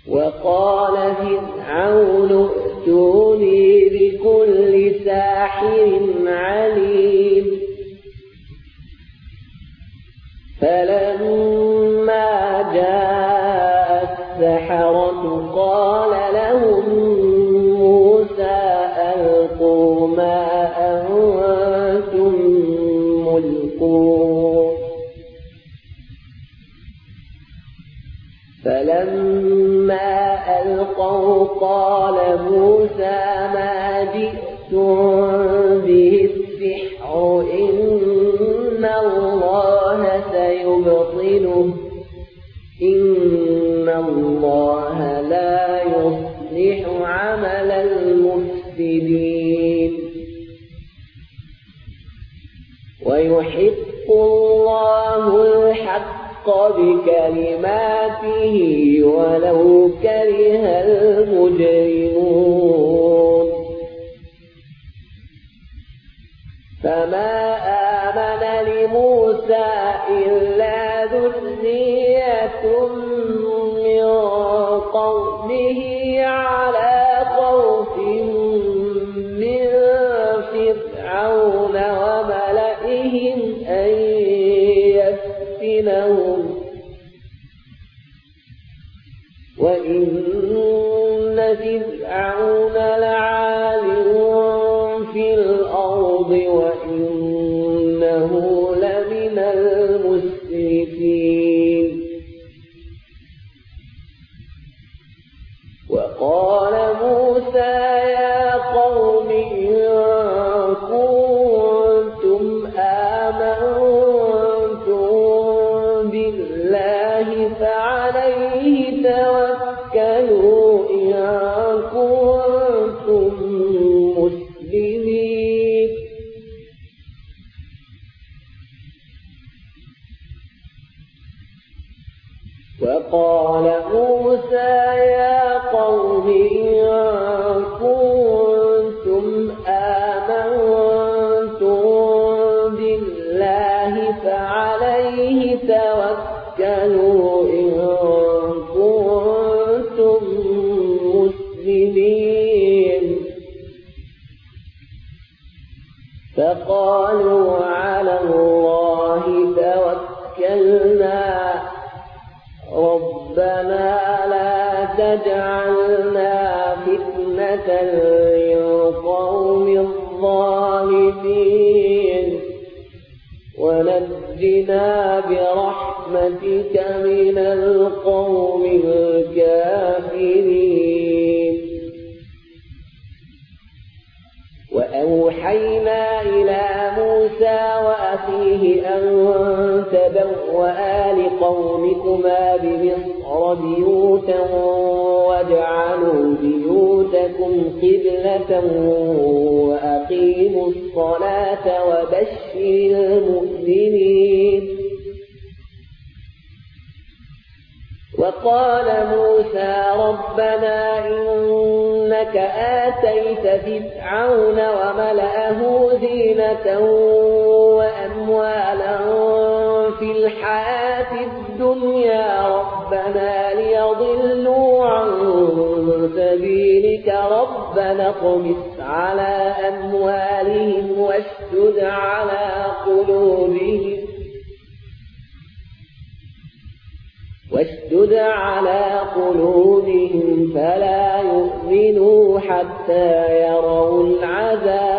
وقال فرعون ائتوني بكل ساحر عليم فلما جاء السحرة قال لهم موسى ألقوا ما أنتم ملقون فلما ألقوا قال موسى ما جئتم به السحر إن الله سيبطله إن الله لا يصلح عمل المفسدين ويحق الله الحق بكلماته ولو كره المجرمون فما آمن لموسى إلا ذرية من قومه على خوف من فرعون وملئهم أن يفتنهم وإن فرعون لعال في الأرض وإنه لمن المسرفين وقال موسى يا قوم إن كنتم آمنتم بالله فعليه توكلوا إن كنتم مسلمين وقال موسى يا قوم إن كنتم آمنتم بالله فعليه توكلوا إن كنتم مسلمين فقالوا على الله توكلنا ربنا لا تجعلنا فتنة للقوم الظالمين ونجنا برحمتك من القوم الكافرين وأوحينا إلى موسى وأخيه أن تبوأ لقومكما بمصر بيوتا واجعلوا بيوتكم قبلة وأقيموا الصلاة وبشر المؤمنين وقال موسى ربنا إنك آتيت فرعون وملأه زينة وأموالا في الحياة الدنيا ربنا ليضلوا عن سبيلك ربنا اطمس على أموالهم واشدد على قلوبهم فلا يؤمنوا حتى يروا العذاب